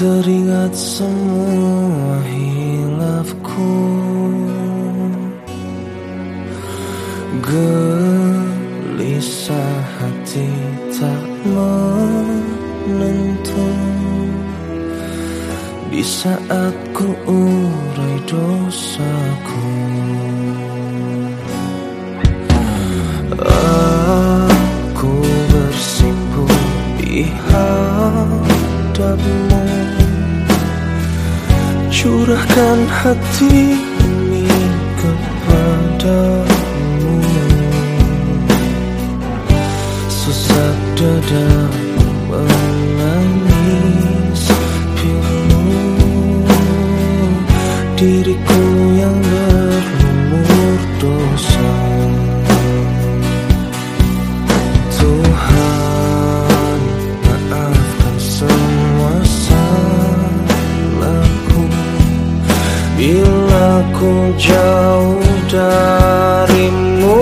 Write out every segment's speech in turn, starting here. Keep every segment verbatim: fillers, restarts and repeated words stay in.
teringat semua hilafku, gelisah hati tak menentu. Di saat ku urai dosaku, aku bersimpuh di hadapmu, curahkan hati ini kepadamu. Sesak dadaku menangis pilu, diriku yang berlumur dosa. Tuhan, maafkan semua salahku bila ku jauh darimu.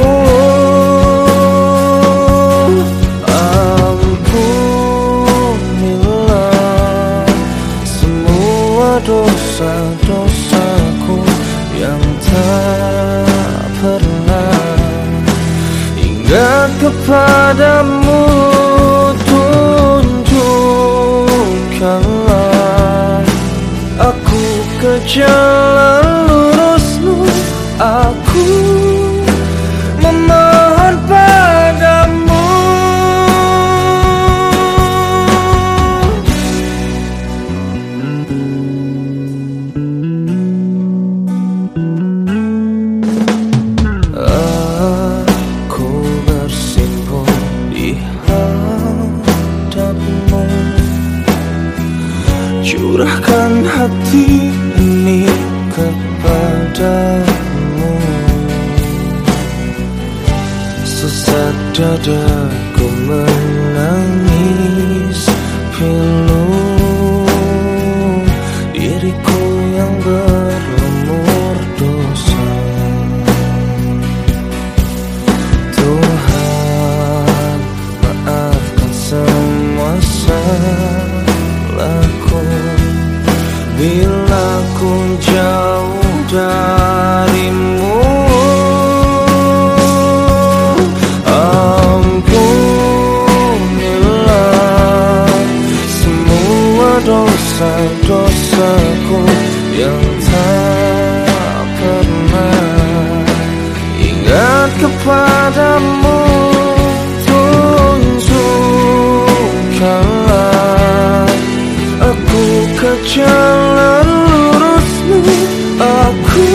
Ampunilah semua dosa-dosaku yang tak pernah ingat kepadamu. Tunjukkanlah aku ke jalan lurusmu, aku memohon padamu. Aku bersimpuh di hadapmu, curahkan hati ini kepadamu. Sesak dadaku menangis pilu, diriku yang berlumur dosa. Tuhan, maafkan semua salahku bila ku jauh darimu. Ampunilah semua dosa-dosaku yang tak pernah ingat kepadamu. Tunjukkanlah aku ke jalan lurusmu, aku